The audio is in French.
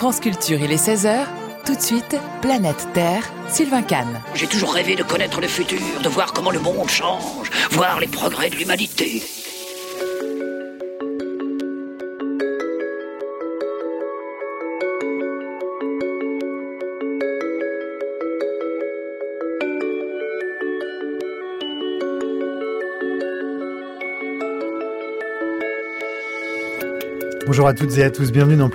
France Culture, il est 16h. Tout de suite, Planète Terre, Sylvain Kahn. J'ai toujours rêvé de connaître le futur, de voir comment le monde change, voir les progrès de l'humanité. Bonjour à toutes et à tous, bienvenue dans